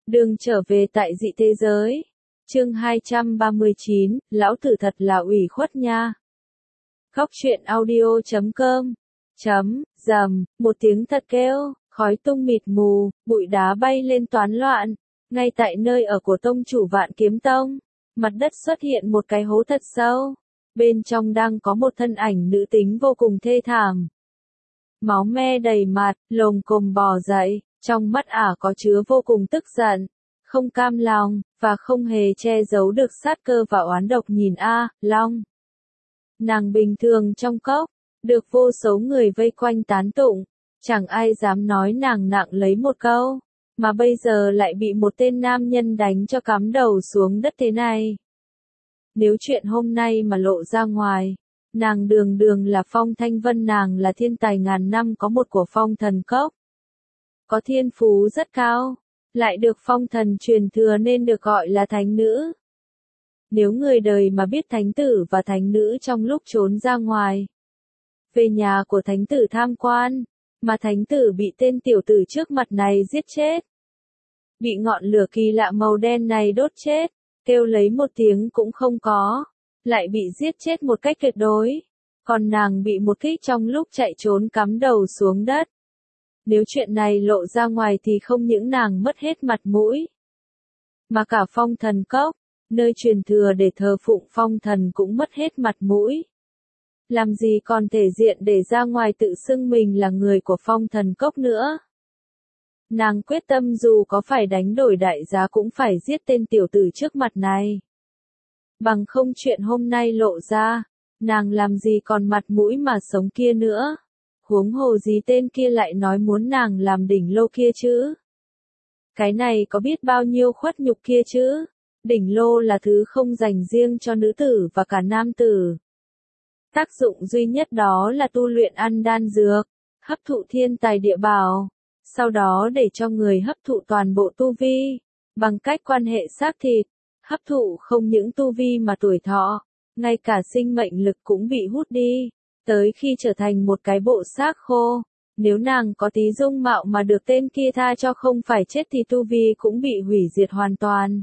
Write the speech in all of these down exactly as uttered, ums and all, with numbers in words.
Đường trở về tại dị thế giới. Chương hai trăm ba mươi chín, lão tử thật là ủy khuất nha. Góc truyện audio chấm com. Chấm, rầm, một tiếng thật kêu, khói tung mịt mù, bụi đá bay lên toán loạn. Ngay tại nơi ở của tông chủ Vạn Kiếm Tông, mặt đất xuất hiện một cái hố thật sâu. Bên trong đang có một thân ảnh nữ tính vô cùng thê thảm. Máu me đầy mặt, lồm cồm bò dậy, trong mắt ả có chứa vô cùng tức giận, không cam lòng, và không hề che giấu được sát cơ và oán độc nhìn A, Long. Nàng bình thường trong cốc, được vô số người vây quanh tán tụng, chẳng ai dám nói nàng nặng lấy một câu, mà bây giờ lại bị một tên nam nhân đánh cho cắm đầu xuống đất thế này. Nếu chuyện hôm nay mà lộ ra ngoài, nàng đường đường là Phong Thanh Vân, nàng là thiên tài ngàn năm có một của Phong Thần Cốc. Có thiên phú rất cao, lại được Phong Thần truyền thừa nên được gọi là thánh nữ. Nếu người đời mà biết thánh tử và thánh nữ trong lúc trốn ra ngoài, về nhà của thánh tử tham quan, mà thánh tử bị tên tiểu tử trước mặt này giết chết, bị ngọn lửa kỳ lạ màu đen này đốt chết, kêu lấy một tiếng cũng không có, lại bị giết chết một cách tuyệt đối, còn nàng bị một kích trong lúc chạy trốn cắm đầu xuống đất. Nếu chuyện này lộ ra ngoài thì không những nàng mất hết mặt mũi, mà cả Phong Thần Cốc, nơi truyền thừa để thờ phụng phong thần cũng mất hết mặt mũi. Làm gì còn thể diện để ra ngoài tự xưng mình là người của Phong Thần Cốc nữa. Nàng quyết tâm dù có phải đánh đổi đại giá cũng phải giết tên tiểu tử trước mặt này. Bằng không chuyện hôm nay lộ ra, nàng làm gì còn mặt mũi mà sống kia nữa. Huống hồ gì tên kia lại nói muốn nàng làm đỉnh lô kia chứ. Cái này có biết bao nhiêu khuất nhục kia chứ. Đỉnh lô là thứ không dành riêng cho nữ tử và cả nam tử. Tác dụng duy nhất đó là tu luyện ăn đan dược, hấp thụ thiên tài địa bảo, sau đó để cho người hấp thụ toàn bộ tu vi, bằng cách quan hệ xác thịt, hấp thụ không những tu vi mà tuổi thọ, ngay cả sinh mệnh lực cũng bị hút đi, tới khi trở thành một cái bộ xác khô. Nếu nàng có tí dung mạo mà được tên kia tha cho không phải chết thì tu vi cũng bị hủy diệt hoàn toàn.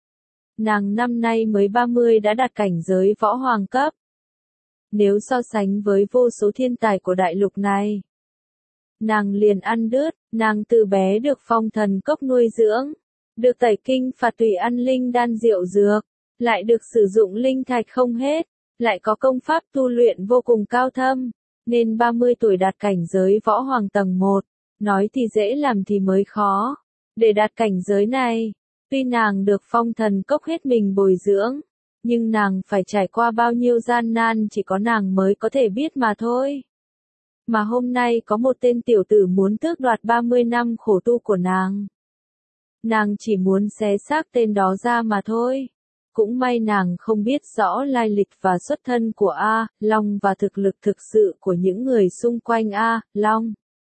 Nàng năm nay mới ba mươi đã đạt cảnh giới võ hoàng cấp. Nếu so sánh với vô số thiên tài của đại lục này, nàng liền ăn đứt. Nàng từ bé được Phong Thần Cốc nuôi dưỡng, được tẩy kinh phạt tùy ăn linh đan diệu dược, lại được sử dụng linh thạch không hết, lại có công pháp tu luyện vô cùng cao thâm, nên ba mươi tuổi đạt cảnh giới võ hoàng tầng một, nói thì dễ làm thì mới khó. Để đạt cảnh giới này, tuy nàng được Phong Thần Cốc hết mình bồi dưỡng, nhưng nàng phải trải qua bao nhiêu gian nan chỉ có nàng mới có thể biết mà thôi. Mà hôm nay có một tên tiểu tử muốn tước đoạt ba mươi năm khổ tu của nàng. Nàng chỉ muốn xé xác tên đó ra mà thôi. Cũng may nàng không biết rõ lai lịch và xuất thân của A, Long và thực lực thực sự của những người xung quanh A, Long.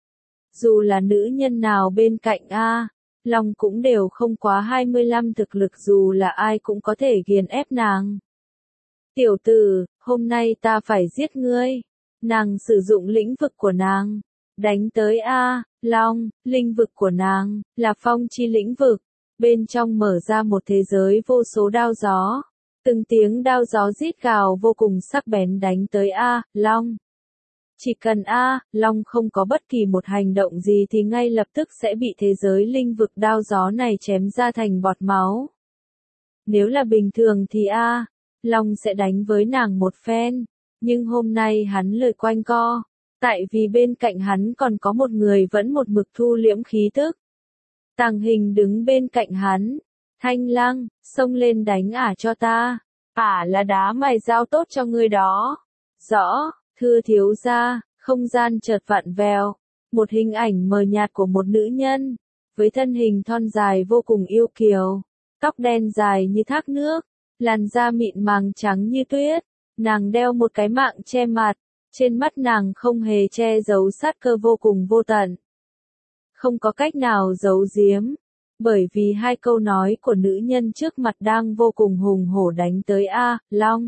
Dù là nữ nhân nào bên cạnh A, Long cũng đều không quá hai mươi lăm, thực lực dù là ai cũng có thể nghiền ép nàng. Tiểu tử, hôm nay ta phải giết ngươi. Nàng sử dụng lĩnh vực của nàng, đánh tới A, Long. Lĩnh vực của nàng là phong chi lĩnh vực, bên trong mở ra một thế giới vô số đao gió. Từng tiếng đao gió rít gào vô cùng sắc bén đánh tới A, Long. Chỉ cần A, Long không có bất kỳ một hành động gì thì ngay lập tức sẽ bị thế giới linh vực đao gió này chém ra thành bọt máu. Nếu là bình thường thì A, Long sẽ đánh với nàng một phen, nhưng hôm nay hắn lời quanh co, tại vì bên cạnh hắn còn có một người vẫn một mực thu liễm khí tức. Tàng Hình đứng bên cạnh hắn. Thanh Lăng, xông lên đánh ả cho ta. Ả là đá mài dao tốt cho ngươi đó. Rõ, thưa thiếu gia. Không gian chợt vặn vẹo. Một hình ảnh mờ nhạt của một nữ nhân, với thân hình thon dài vô cùng yêu kiều, tóc đen dài như thác nước, làn da mịn màng trắng như tuyết. Nàng đeo một cái mạng che mặt, trên mắt nàng không hề che giấu sát cơ vô cùng vô tận. Không có cách nào giấu giếm, bởi vì hai câu nói của nữ nhân trước mặt đang vô cùng hùng hổ đánh tới A, Long.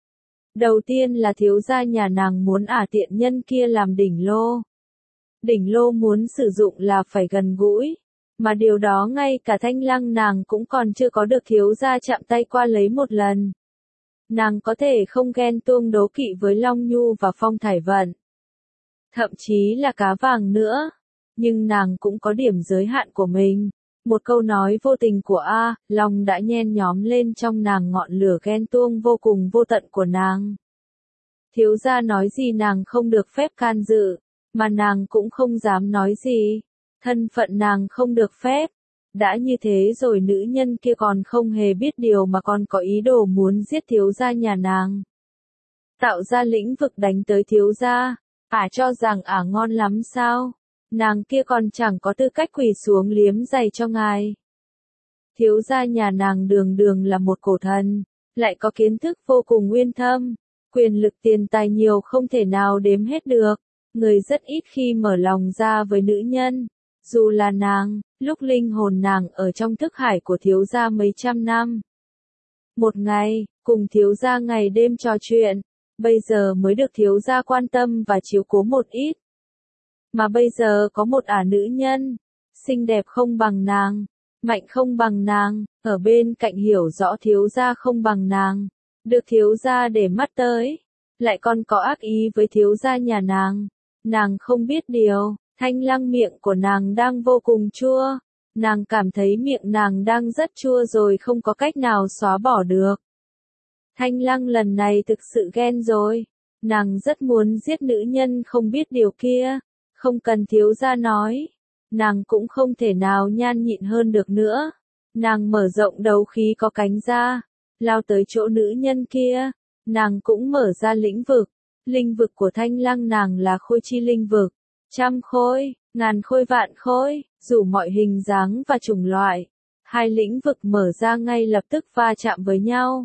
Đầu tiên là thiếu gia nhà nàng muốn ả tiện nhân kia làm đỉnh lô. Đỉnh lô muốn sử dụng là phải gần gũi, Mà điều đó ngay cả Thanh Lăng nàng cũng còn chưa có được thiếu gia chạm tay qua lấy một lần. Nàng có thể không ghen tuông đố kỵ với Long Nhu và Phong Thải Vận. Thậm chí là Cá Vàng nữa. Nhưng nàng cũng có điểm giới hạn của mình. Một câu nói vô tình của A, Long đã nhen nhóm lên trong nàng ngọn lửa ghen tuông vô cùng vô tận của nàng. Thiếu gia nói gì nàng không được phép can dự, mà nàng cũng không dám nói gì. Thân phận nàng không được phép. Đã như thế rồi nữ nhân kia còn không hề biết điều mà còn có ý đồ muốn giết thiếu gia nhà nàng. Tạo ra lĩnh vực đánh tới thiếu gia, ả cho rằng ả ngon lắm sao? Nàng kia còn chẳng có tư cách quỳ xuống liếm giày cho ngài. Thiếu gia nhà nàng đường đường là một cổ thần, lại có kiến thức vô cùng nguyên thâm, quyền lực tiền tài nhiều không thể nào đếm hết được. Người rất ít khi mở lòng ra với nữ nhân. Dù là nàng, lúc linh hồn nàng ở trong thức hải của thiếu gia mấy trăm năm. Một ngày, cùng thiếu gia ngày đêm trò chuyện, bây giờ mới được thiếu gia quan tâm và chiếu cố một ít. Mà bây giờ có một ả nữ nhân, xinh đẹp không bằng nàng, mạnh không bằng nàng, ở bên cạnh hiểu rõ thiếu gia không bằng nàng, được thiếu gia để mắt tới, lại còn có ác ý với thiếu gia nhà nàng. Nàng không biết điều. Thanh Lăng miệng của nàng đang vô cùng chua, nàng cảm thấy miệng nàng đang rất chua rồi không có cách nào xóa bỏ được. Thanh Lăng lần này thực sự ghen rồi, nàng rất muốn giết nữ nhân không biết điều kia, không cần thiếu gia nói, nàng cũng không thể nào nhan nhịn hơn được nữa. Nàng mở rộng đấu khí có cánh ra, lao tới chỗ nữ nhân kia, nàng cũng mở ra lĩnh vực, linh vực của Thanh Lăng nàng là khôi chi linh vực. Trăm khôi, ngàn khôi vạn khôi, dù mọi hình dáng và chủng loại, hai lĩnh vực mở ra ngay lập tức va chạm với nhau.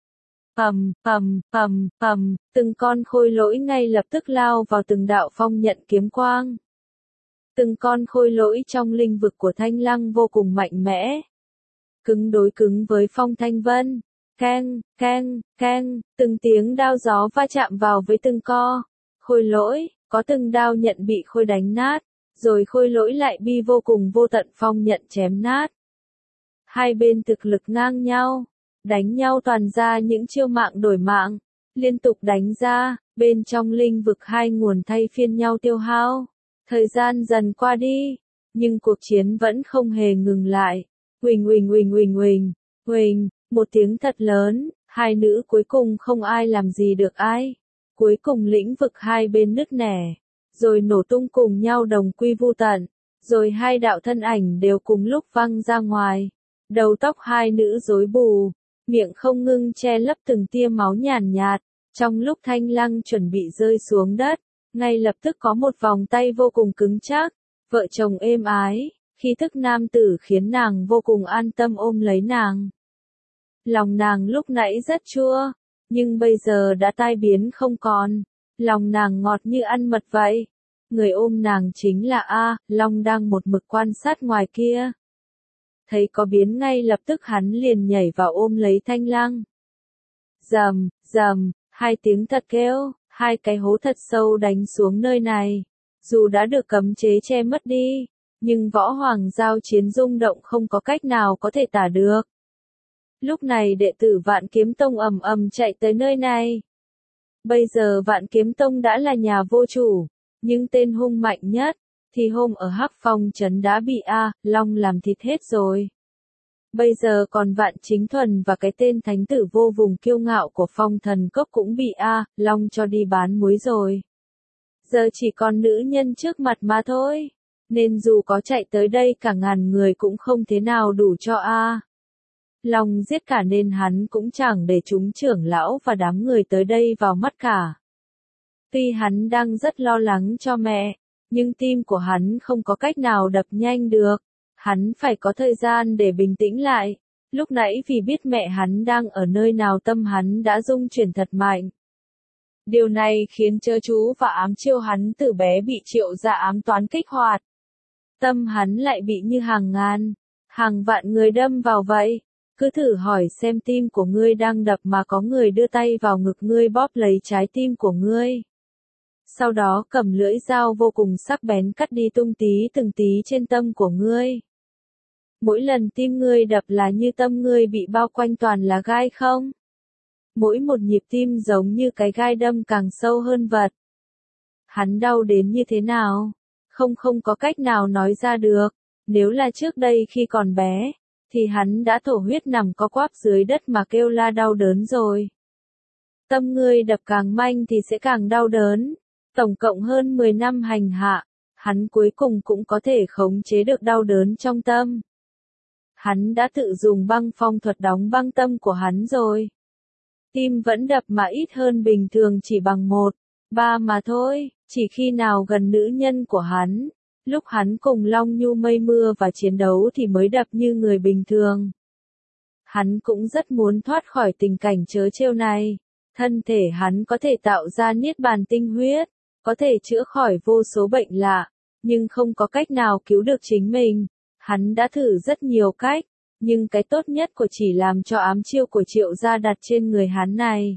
Ầm, ầm, ầm, ầm, từng con khôi lỗi ngay lập tức lao vào từng đạo phong nhận kiếm quang. Từng con khôi lỗi trong linh vực của Thanh Lăng vô cùng mạnh mẽ. Cứng đối cứng với Phong Thanh Vân. Keng, keng, keng, từng tiếng đao gió va chạm vào với từng co. Khôi lỗi. Có từng đao nhận bị khôi đánh nát, rồi khôi lỗi lại bi vô cùng vô tận phong nhận chém nát. Hai bên thực lực ngang nhau, đánh nhau toàn ra những chiêu mạng đổi mạng, liên tục đánh ra, bên trong linh vực hai nguồn thay phiên nhau tiêu hao. Thời gian dần qua đi, nhưng cuộc chiến vẫn không hề ngừng lại. Huỳnh huỳnh huỳnh huỳnh huỳnh, huỳnh, một tiếng thật lớn, hai nữ cuối cùng không ai làm gì được ai. Cuối cùng lĩnh vực hai bên nứt nẻ, rồi nổ tung cùng nhau đồng quy vu tận, rồi hai đạo thân ảnh đều cùng lúc văng ra ngoài. Đầu tóc hai nữ rối bù, miệng không ngưng che lấp từng tia máu nhàn nhạt. Trong lúc Thanh Lăng chuẩn bị rơi xuống đất, ngay lập tức có một vòng tay vô cùng cứng chắc, vợ chồng êm ái, khí thức nam tử khiến nàng vô cùng an tâm ôm lấy nàng. Lòng nàng lúc nãy rất chua. Nhưng bây giờ đã tai biến không còn, lòng nàng ngọt như ăn mật vậy. Người ôm nàng chính là A, Long đang một mực quan sát ngoài kia. Thấy có biến ngay lập tức hắn liền nhảy vào ôm lấy Thanh Lăng. Rầm, rầm, hai tiếng thật kêu, hai cái hố thật sâu đánh xuống nơi này. Dù đã được cấm chế che mất đi, nhưng võ hoàng giao chiến rung động không có cách nào có thể tả được. Lúc này đệ tử Vạn Kiếm Tông ầm ầm chạy tới nơi này. Bây giờ Vạn Kiếm Tông đã là nhà vô chủ, nhưng tên hung mạnh nhất, thì hôm ở Hắc Phong trấn đã bị A, Long làm thịt hết rồi. Bây giờ còn Vạn Chính Thuần và cái tên thánh tử vô vùng kiêu ngạo của Phong Thần Cốc cũng bị A, Long cho đi bán muối rồi. Giờ chỉ còn nữ nhân trước mặt mà thôi, nên dù có chạy tới đây cả ngàn người cũng không thế nào đủ cho A. Long giết cả nên hắn cũng chẳng để chúng trưởng lão và đám người tới đây vào mắt cả. Tuy hắn đang rất lo lắng cho mẹ, nhưng tim của hắn không có cách nào đập nhanh được. Hắn phải có thời gian để bình tĩnh lại. Lúc nãy vì biết mẹ hắn đang ở nơi nào tâm hắn đã rung chuyển thật mạnh. Điều này khiến chớ chú và ám chiêu hắn từ bé bị triệu ra ám toán kích hoạt. Tâm hắn lại bị như hàng ngàn, hàng vạn người đâm vào vậy. Cứ thử hỏi xem tim của ngươi đang đập mà có người đưa tay vào ngực ngươi bóp lấy trái tim của ngươi. Sau đó cầm lưỡi dao vô cùng sắc bén cắt đi tung tí từng tí trên tâm của ngươi. Mỗi lần tim ngươi đập là như tâm ngươi bị bao quanh toàn là gai không? Mỗi một nhịp tim giống như cái gai đâm càng sâu hơn vật. Hắn đau đến như thế nào? Không không có cách nào nói ra được. Nếu là trước đây khi còn bé, thì hắn đã thổ huyết nằm co quắp dưới đất mà kêu la đau đớn rồi. Tâm ngươi đập càng manh thì sẽ càng đau đớn. Tổng cộng hơn mười năm hành hạ, hắn cuối cùng cũng có thể khống chế được đau đớn trong tâm. Hắn đã tự dùng băng phong thuật đóng băng tâm của hắn rồi. Tim vẫn đập mà ít hơn bình thường chỉ bằng một, ba mà thôi, chỉ khi nào gần nữ nhân của hắn. Lúc hắn cùng Long Nhu mây mưa và chiến đấu thì mới đập như người bình thường. Hắn cũng rất muốn thoát khỏi tình cảnh trớ trêu này. Thân thể hắn có thể tạo ra niết bàn tinh huyết, có thể chữa khỏi vô số bệnh lạ, nhưng không có cách nào cứu được chính mình. Hắn đã thử rất nhiều cách, nhưng cái tốt nhất của chỉ làm cho ám chiêu của Triệu gia đặt trên người hắn này.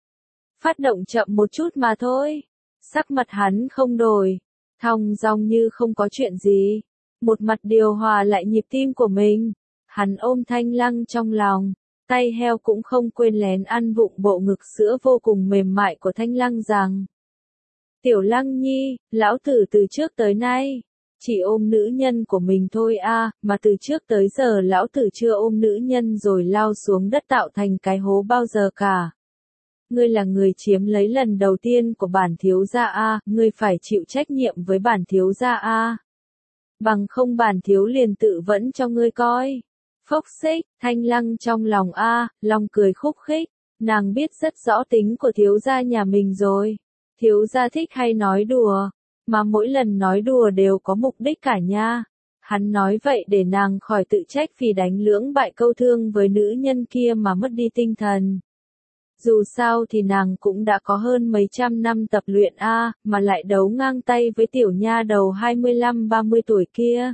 Phát động chậm một chút mà thôi. Sắc mặt hắn không đổi, thong dong như không có chuyện gì. Một mặt điều hòa lại nhịp tim của mình. Hắn ôm Thanh Lăng trong lòng, tay heo cũng không quên lén ăn vụng bộ ngực sữa vô cùng mềm mại của Thanh Lăng rằng: Tiểu Lăng Nhi, lão tử từ trước tới nay chỉ ôm nữ nhân của mình thôi a, mà từ trước tới giờ lão tử chưa ôm nữ nhân rồi lao xuống đất tạo thành cái hố bao giờ cả. Ngươi là người chiếm lấy lần đầu tiên của bản thiếu gia a, ngươi phải chịu trách nhiệm với bản thiếu gia a. Bằng không bản thiếu liền tự vẫn cho ngươi coi. Phốc xích, Thanh Lăng trong lòng a, lòng cười khúc khích, nàng biết rất rõ tính của thiếu gia nhà mình rồi. Thiếu gia thích hay nói đùa, mà mỗi lần nói đùa đều có mục đích cả nha. Hắn nói vậy để nàng khỏi tự trách vì đánh lưỡng bại câu thương với nữ nhân kia mà mất đi tinh thần. Dù sao thì nàng cũng đã có hơn mấy trăm năm tập luyện a, mà lại đấu ngang tay với tiểu nha đầu hai mươi lăm ba mươi tuổi kia.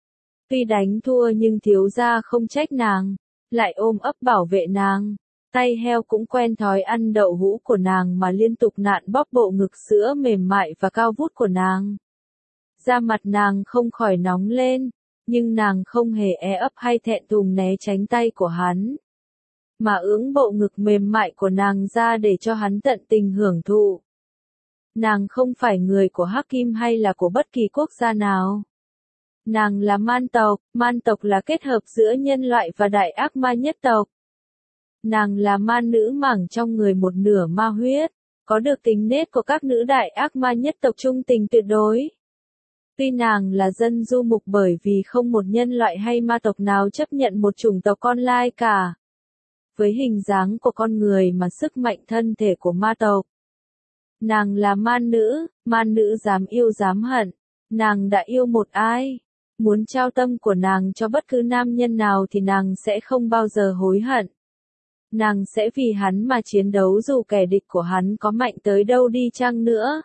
Tuy đánh thua nhưng thiếu gia không trách nàng, lại ôm ấp bảo vệ nàng. Tay heo cũng quen thói ăn đậu hũ của nàng mà liên tục nạn bóp bộ ngực sữa mềm mại và cao vút của nàng. Da mặt nàng không khỏi nóng lên, nhưng nàng không hề e ấp hay thẹn thùng né tránh tay của hắn, mà ưỡng bộ ngực mềm mại của nàng ra để cho hắn tận tình hưởng thụ. Nàng không phải người của Hắc Kim hay là của bất kỳ quốc gia nào. Nàng là man tộc, man tộc là kết hợp giữa nhân loại và đại ác ma nhất tộc. Nàng là man nữ mảng trong người một nửa ma huyết, có được tính nết của các nữ đại ác ma nhất tộc trung tình tuyệt đối. Tuy nàng là dân du mục bởi vì không một nhân loại hay ma tộc nào chấp nhận một chủng tộc con lai cả. Với hình dáng của con người mà sức mạnh thân thể của ma tộc. Nàng là man nữ, man nữ dám yêu dám hận. Nàng đã yêu một ai, muốn trao tâm của nàng cho bất cứ nam nhân nào thì nàng sẽ không bao giờ hối hận. Nàng sẽ vì hắn mà chiến đấu dù kẻ địch của hắn có mạnh tới đâu đi chăng nữa.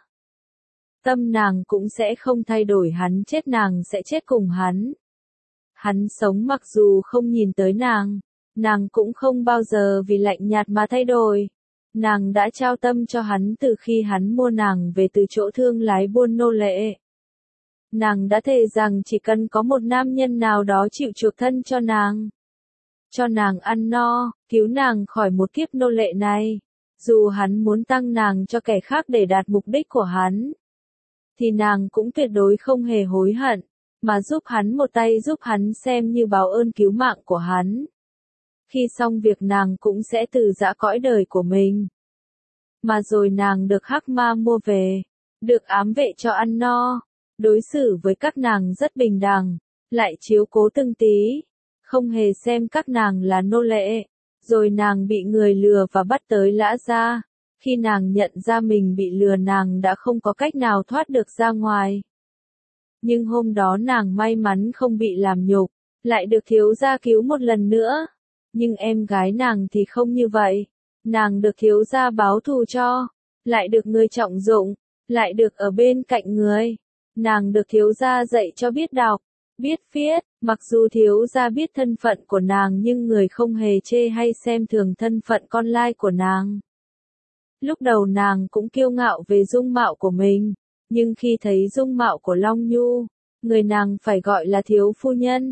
Tâm nàng cũng sẽ không thay đổi, hắn chết nàng sẽ chết cùng hắn. Hắn sống mặc dù không nhìn tới nàng, nàng cũng không bao giờ vì lạnh nhạt mà thay đổi. Nàng đã trao tâm cho hắn từ khi hắn mua nàng về từ chỗ thương lái buôn nô lệ. Nàng đã thề rằng chỉ cần có một nam nhân nào đó chịu chuộc thân cho nàng, cho nàng ăn no, cứu nàng khỏi một kiếp nô lệ này, dù hắn muốn tăng nàng cho kẻ khác để đạt mục đích của hắn, thì nàng cũng tuyệt đối không hề hối hận, mà giúp hắn một tay giúp hắn xem như báo ơn cứu mạng của hắn. Khi xong việc nàng cũng sẽ từ giã cõi đời của mình. Mà rồi nàng được Hắc Ma mua về, được ám vệ cho ăn no, đối xử với các nàng rất bình đẳng, lại chiếu cố từng tí, không hề xem các nàng là nô lệ. Rồi nàng bị người lừa và bắt tới Lã Gia. Khi nàng nhận ra mình bị lừa nàng đã không có cách nào thoát được ra ngoài. Nhưng hôm đó nàng may mắn không bị làm nhục, lại được thiếu gia cứu một lần nữa. Nhưng em gái nàng thì không như vậy. Nàng được thiếu gia báo thù cho, lại được người trọng dụng, lại được ở bên cạnh người. Nàng được thiếu gia dạy cho biết đọc, biết viết, mặc dù thiếu gia biết thân phận của nàng nhưng người không hề chê hay xem thường thân phận con lai của nàng. Lúc đầu nàng cũng kiêu ngạo về dung mạo của mình, nhưng khi thấy dung mạo của Long Nhu, người nàng phải gọi là thiếu phu nhân,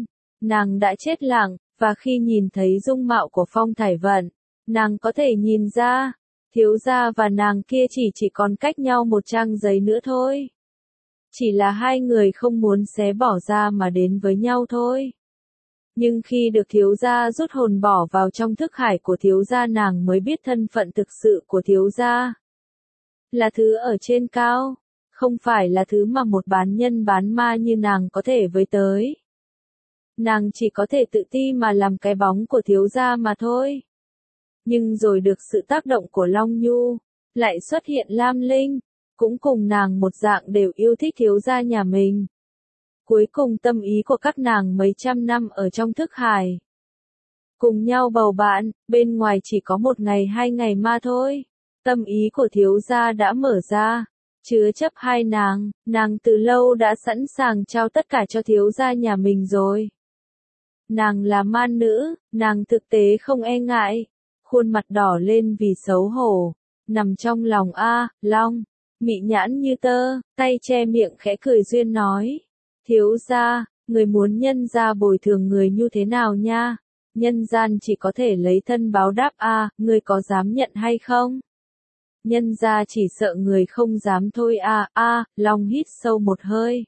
nàng đã chết lặng, và khi nhìn thấy dung mạo của Phong Thải Vận, nàng có thể nhìn ra, thiếu gia và nàng kia chỉ chỉ còn cách nhau một trang giấy nữa thôi. Chỉ là hai người không muốn xé bỏ ra mà đến với nhau thôi. Nhưng khi được thiếu gia rút hồn bỏ vào trong thức hải của thiếu gia, nàng mới biết thân phận thực sự của thiếu gia. Là thứ ở trên cao, không phải là thứ mà một bán nhân bán ma như nàng có thể với tới. Nàng chỉ có thể tự ti mà làm cái bóng của thiếu gia mà thôi. Nhưng rồi được sự tác động của Long Nhu, lại xuất hiện Lam Linh, cũng cùng nàng một dạng đều yêu thích thiếu gia nhà mình. Cuối cùng tâm ý của các nàng mấy trăm năm ở trong thức hải. Cùng nhau bầu bạn, bên ngoài chỉ có một ngày hai ngày mà thôi. Tâm ý của thiếu gia đã mở ra, chứa chấp hai nàng, nàng từ lâu đã sẵn sàng trao tất cả cho thiếu gia nhà mình rồi. Nàng là man nữ, nàng thực tế không e ngại, khuôn mặt đỏ lên vì xấu hổ, nằm trong lòng A, Long, mị nhãn như tơ, tay che miệng khẽ cười duyên nói. Thiếu gia, người muốn nhân gia bồi thường người như thế nào nha? Nhân gian chỉ có thể lấy thân báo đáp a, người có dám nhận hay không? Nhân gia chỉ sợ người không dám thôi a, a, Long hít sâu một hơi.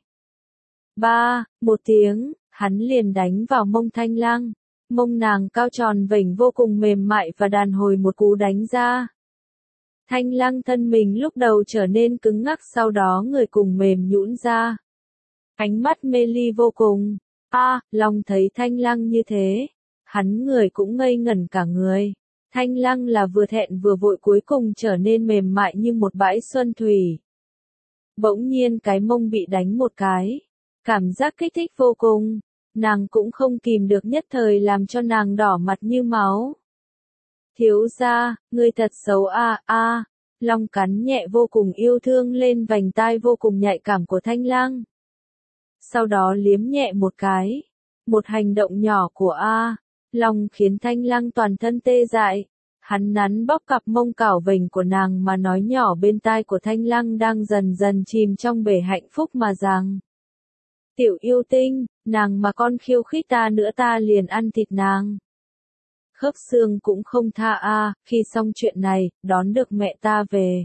Ba, một tiếng, hắn liền đánh vào mông Thanh Lăng. Mông nàng cao tròn vểnh vô cùng mềm mại và đàn hồi một cú đánh ra. Thanh Lăng thân mình lúc đầu trở nên cứng ngắc, sau đó người cùng mềm nhũn ra. Ánh mắt mê ly vô cùng. A, à, Long thấy Thanh Lăng như thế, hắn người cũng ngây ngẩn cả người. Thanh Lăng là vừa thẹn vừa vội, cuối cùng trở nên mềm mại như một bãi xuân thủy. Bỗng nhiên cái mông bị đánh một cái, cảm giác kích thích vô cùng, nàng cũng không kìm được, nhất thời làm cho nàng đỏ mặt như máu. Thiếu gia, ngươi thật xấu a a. Long cắn nhẹ vô cùng yêu thương lên vành tai vô cùng nhạy cảm của Thanh Lăng. Sau đó liếm nhẹ một cái. Một hành động nhỏ của A, Long khiến Thanh Lăng toàn thân tê dại. Hắn nắn bóp cặp mông cảo vểnh của nàng mà nói nhỏ bên tai của Thanh Lăng đang dần dần chìm trong bể hạnh phúc mà rằng. Tiểu yêu tinh, nàng mà con khiêu khích ta nữa ta liền ăn thịt nàng. Khớp xương cũng không tha a, khi xong chuyện này, đón được mẹ ta về.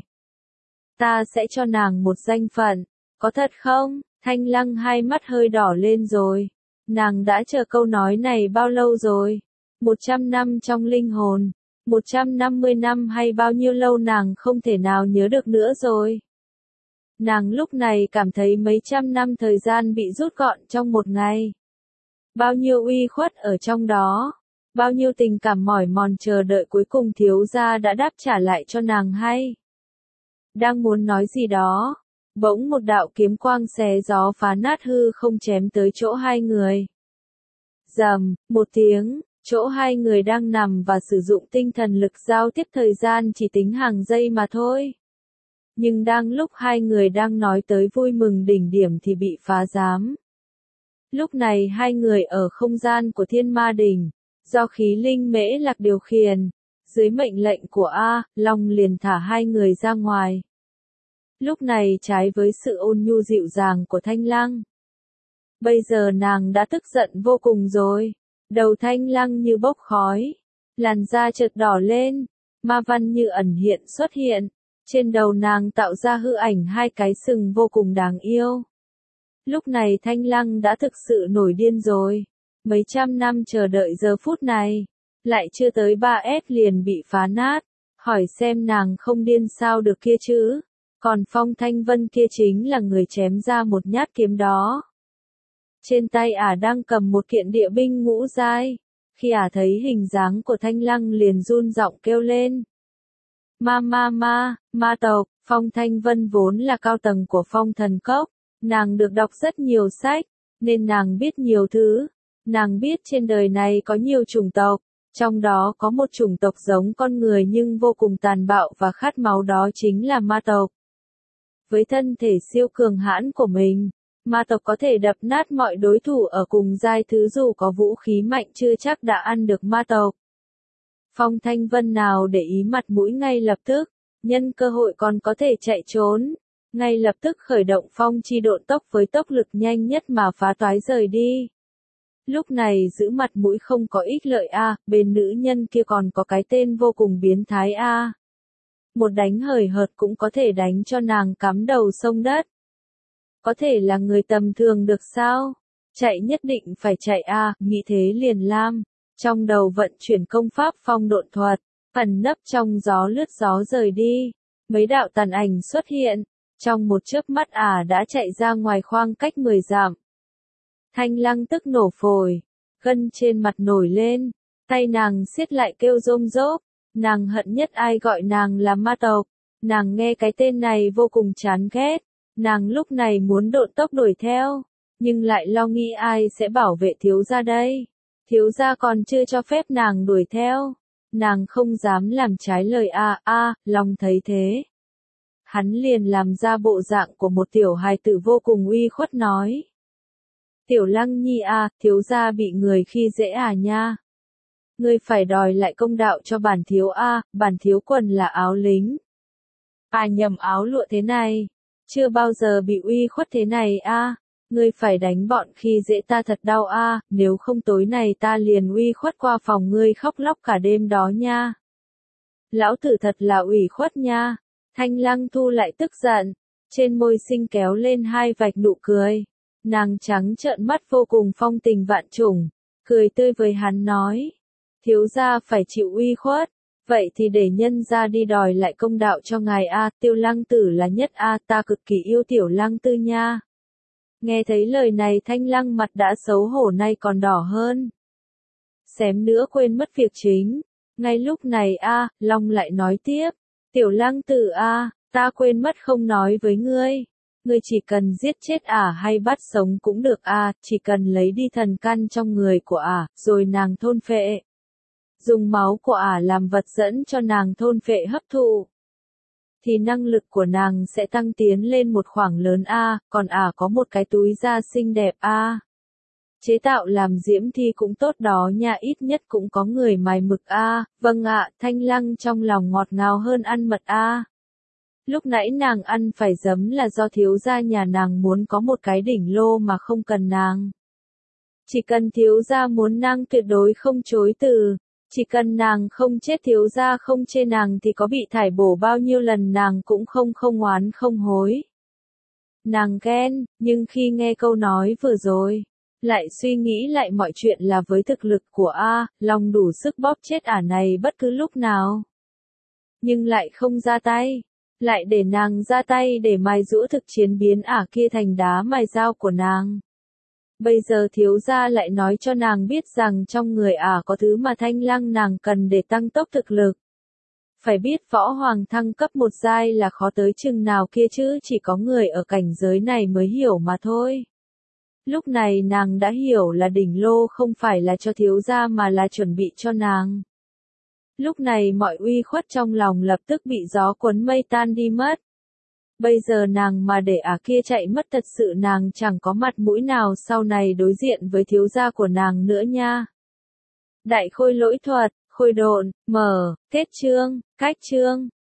Ta sẽ cho nàng một danh phận, có thật không? Thanh Lăng hai mắt hơi đỏ lên rồi. Nàng đã chờ câu nói này bao lâu rồi? Một trăm năm trong linh hồn, một trăm năm mươi năm hay bao nhiêu lâu nàng không thể nào nhớ được nữa rồi. Nàng lúc này cảm thấy mấy trăm năm thời gian bị rút gọn trong một ngày. Bao nhiêu uy khuất ở trong đó, bao nhiêu tình cảm mỏi mòn chờ đợi, cuối cùng thiếu gia đã đáp trả lại cho nàng hay. Đang muốn nói gì đó, bỗng một đạo kiếm quang xé gió phá nát hư không chém tới chỗ hai người. Rầm, một tiếng, chỗ hai người đang nằm và sử dụng tinh thần lực giao tiếp thời gian chỉ tính hàng giây mà thôi. Nhưng đang lúc hai người đang nói tới vui mừng đỉnh điểm thì bị phá giám. Lúc này hai người ở không gian của Thiên Ma Đỉnh, do khí linh mễ lạc điều khiển, dưới mệnh lệnh của A, Long liền thả hai người ra ngoài. Lúc này trái với sự ôn nhu dịu dàng của Thanh Lăng. Bây giờ nàng đã tức giận vô cùng rồi. Đầu Thanh Lăng như bốc khói. Làn da chợt đỏ lên. Ma văn như ẩn hiện xuất hiện. Trên đầu nàng tạo ra hư ảnh hai cái sừng vô cùng đáng yêu. Lúc này Thanh Lăng đã thực sự nổi điên rồi. Mấy trăm năm chờ đợi giờ phút này. Lại chưa tới ba ép liền bị phá nát. Hỏi xem nàng không điên sao được kia chứ. Còn Phong Thanh Vân kia chính là người chém ra một nhát kiếm đó. Trên tay ả đang cầm một kiện địa binh ngũ giai. Khi ả thấy hình dáng của Thanh Lăng liền run giọng kêu lên. Ma ma ma, ma tộc. Phong Thanh Vân vốn là cao tầng của Phong Thần Cốc. Nàng được đọc rất nhiều sách, nên nàng biết nhiều thứ. Nàng biết trên đời này có nhiều chủng tộc. Trong đó có một chủng tộc giống con người nhưng vô cùng tàn bạo và khát máu, đó chính là ma tộc. Với thân thể siêu cường hãn của mình, ma tộc có thể đập nát mọi đối thủ ở cùng giai thứ, dù có vũ khí mạnh chưa chắc đã ăn được ma tộc. Phong Thanh Vân nào để ý mặt mũi, ngay lập tức, nhân cơ hội còn có thể chạy trốn, ngay lập tức khởi động phong chi độn tốc với tốc lực nhanh nhất mà phá toái rời đi. Lúc này giữ mặt mũi không có ích lợi a, bên nữ nhân kia còn có cái tên vô cùng biến thái a. Một đánh hời hợt cũng có thể đánh cho nàng cắm đầu sông đất. Có thể là người tầm thường được sao? Chạy nhất định phải chạy a, nghĩ thế liền lam. Trong đầu vận chuyển công pháp phong độn thuật, ẩn nấp trong gió lướt gió rời đi. Mấy đạo tàn ảnh xuất hiện, trong một chớp mắt ả đã chạy ra ngoài khoang cách mười dặm. Thanh Lăng tức nổ phổi, gân trên mặt nổi lên, tay nàng siết lại kêu rôm rốp, nàng hận nhất ai gọi nàng là ma tộc, nàng nghe cái tên này vô cùng chán ghét, nàng lúc này muốn độn tốc đuổi theo, nhưng lại lo nghĩ ai sẽ bảo vệ thiếu gia đây, thiếu gia còn chưa cho phép nàng đuổi theo, nàng không dám làm trái lời a a, lòng thấy thế. Hắn liền làm ra bộ dạng của một tiểu hài tử vô cùng uy khuất nói. Tiểu Lăng Nhi a, thiếu gia bị người khi dễ à nha. Ngươi phải đòi lại công đạo cho bản thiếu a, bản thiếu quần là áo lính. À nhầm áo lụa thế này, chưa bao giờ bị uy khuất thế này a, ngươi phải đánh bọn khi dễ ta thật đau a, nếu không tối này ta liền uy khuất qua phòng ngươi khóc lóc cả đêm đó nha. Lão tử thật là ủy khuất nha. Thanh Lăng thu lại tức giận, trên môi xinh kéo lên hai vạch nụ cười. Nàng trắng trợn mắt vô cùng phong tình vạn trùng, cười tươi với hắn nói. Thiếu gia phải chịu uy khuất, vậy thì để nhân gia đi đòi lại công đạo cho ngài a, Tiêu Lăng tử là nhất a, ta cực kỳ yêu Tiểu Lăng tư nha. Nghe thấy lời này Thanh Lăng mặt đã xấu hổ nay còn đỏ hơn. Xém nữa quên mất việc chính, ngay lúc này a, Long lại nói tiếp. Tiểu Lăng tử a, ta quên mất không nói với ngươi. Ngươi chỉ cần giết chết ả hay bắt sống cũng được a, chỉ cần lấy đi thần căn trong người của ả, rồi nàng thôn phệ. Dùng máu của ả làm vật dẫn cho nàng thôn phệ hấp thụ. Thì năng lực của nàng sẽ tăng tiến lên một khoảng lớn a, còn ả có một cái túi da xinh đẹp a. Chế tạo làm diễm thi cũng tốt đó nha, ít nhất cũng có người mài mực a. Vâng ạ, Thanh Lăng trong lòng ngọt ngào hơn ăn mật a. Lúc nãy nàng ăn phải giấm là do thiếu gia nhà nàng muốn có một cái đỉnh lô mà không cần nàng. Chỉ cần thiếu gia muốn nàng tuyệt đối không chối từ, chỉ cần nàng không chết thiếu gia không chê nàng thì có bị thải bổ bao nhiêu lần nàng cũng không không oán không hối. Nàng ghen, nhưng khi nghe câu nói vừa rồi, lại suy nghĩ lại mọi chuyện là với thực lực của A, Long đủ sức bóp chết ả này bất cứ lúc nào. Nhưng lại không ra tay, lại để nàng ra tay để mài giũa thực chiến biến ả kia thành đá mài dao của nàng. Bây giờ thiếu gia lại nói cho nàng biết rằng trong người ả có thứ mà Thanh Lăng nàng cần để tăng tốc thực lực. Phải biết võ hoàng thăng cấp một giai là khó tới chừng nào kia chứ, chỉ có người ở cảnh giới này mới hiểu mà thôi. Lúc này nàng đã hiểu là đỉnh lô không phải là cho thiếu gia mà là chuẩn bị cho nàng. Lúc này mọi uy khuất trong lòng lập tức bị gió cuốn mây tan đi mất. Bây giờ nàng mà để ả kia chạy mất thật sự nàng chẳng có mặt mũi nào sau này đối diện với thiếu gia của nàng nữa nha. Đại khôi lỗi thuật, khôi độn, mở, kết chương, cách chương.